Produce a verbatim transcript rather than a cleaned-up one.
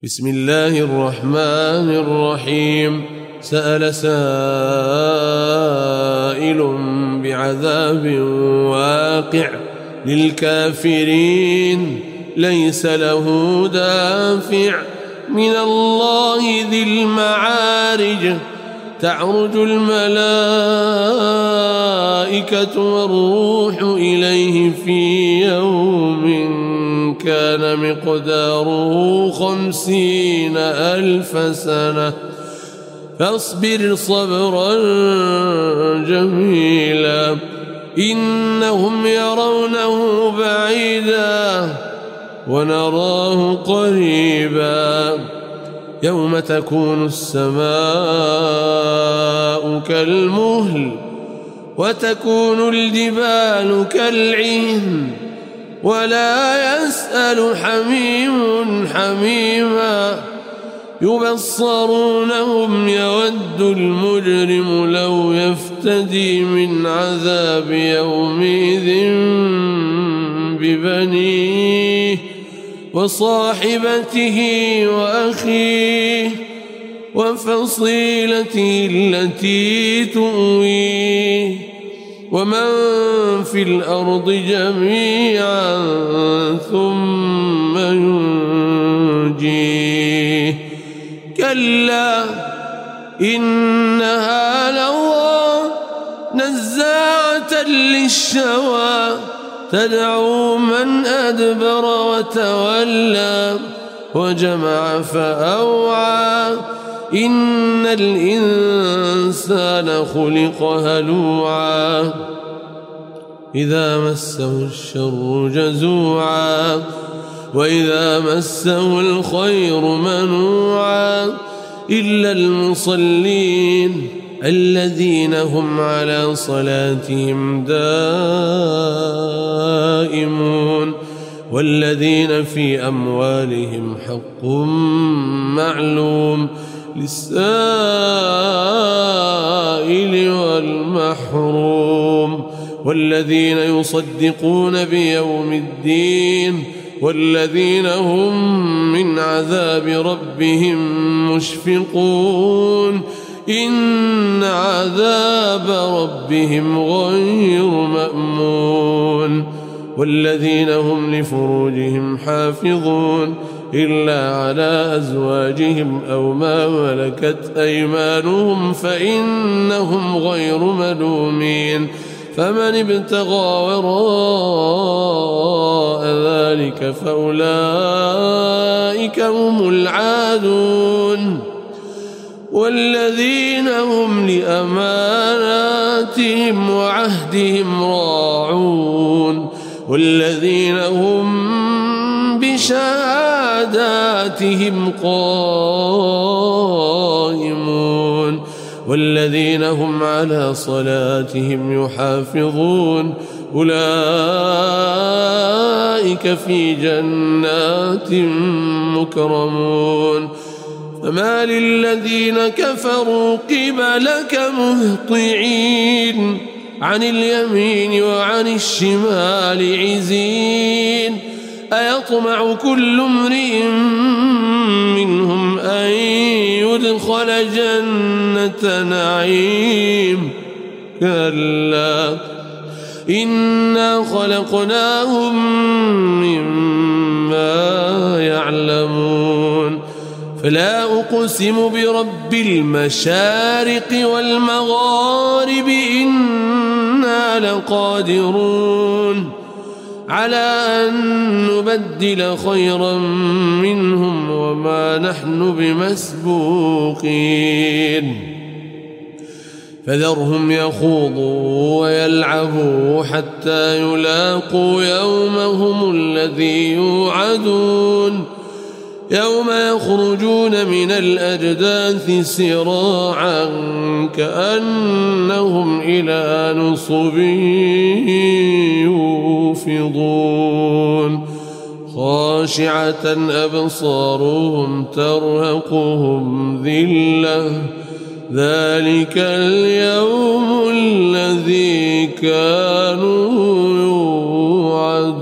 بسم الله الرحمن الرحيم. سأل سائل بعذاب واقع للكافرين ليس له دافع من الله ذي المعارج تعرج الملائكة والروح إليه في يوم كان مقداره خمسين ألف سنة فاصبر صبرا جميلا إنهم يرونه بعيدا ونراه قريبا يوم تكون السماء كالمهل وتكون الجبال كالعهن ولا يسأل حميم حميما يبصرونهم يود المجرم لو يفتدي من عذاب يومئذ ببنيه وصاحبته وأخيه وفصيلته التي تؤويه ومن في الأرض جميعا ثم ينجيه كلا إنها لظى نزاعة للشوى تدعو من أدبر وتولى وجمع فأوعى إن الإنسان خلق هلوعا إذا مسه الشر جزوعا وإذا مسه الخير منوعا إلا المصلين الذين هم على صلاتهم دائمون والذين في أموالهم حق معلوم للسائل والمحروم والذين يصدقون بيوم الدين والذين هم من عذاب ربهم مشفقون إن عذاب ربهم غير مأمون والذين هم لفروجهم حافظون إلا على أزواجهم أو ما ملكت أيمانهم فإنهم غير ملومين فمن ابتغى وراء ذلك فأولئك هم العادون والذين هم لأماناتهم وعهدهم راعون والذين هم بشهاداتهم قائمون والذين هم على صلاتهم يحافظون أولئك في جنات مكرمون فما للذين كفروا قبلك مهطعين عن اليمين وعن الشمال عزين أيطمع كل امرئ منهم أن يدخل جنة نعيم كلا إنا خلقناهم مما يعلمون فلا أقسم برب المشارق والمغارب إنا لقادرون على أن نبدل خيرا منهم وما نحن بمسبوقين فذرهم يخوضوا ويلعبوا حتى يلاقوا يومهم الذي يوعدون يوم يخرجون من الأجداث سراعا كأنهم إلى نصب يوفضون خاشعة أبصارهم ترهقهم ذلة ذلك اليوم الذي كانوا يوعدون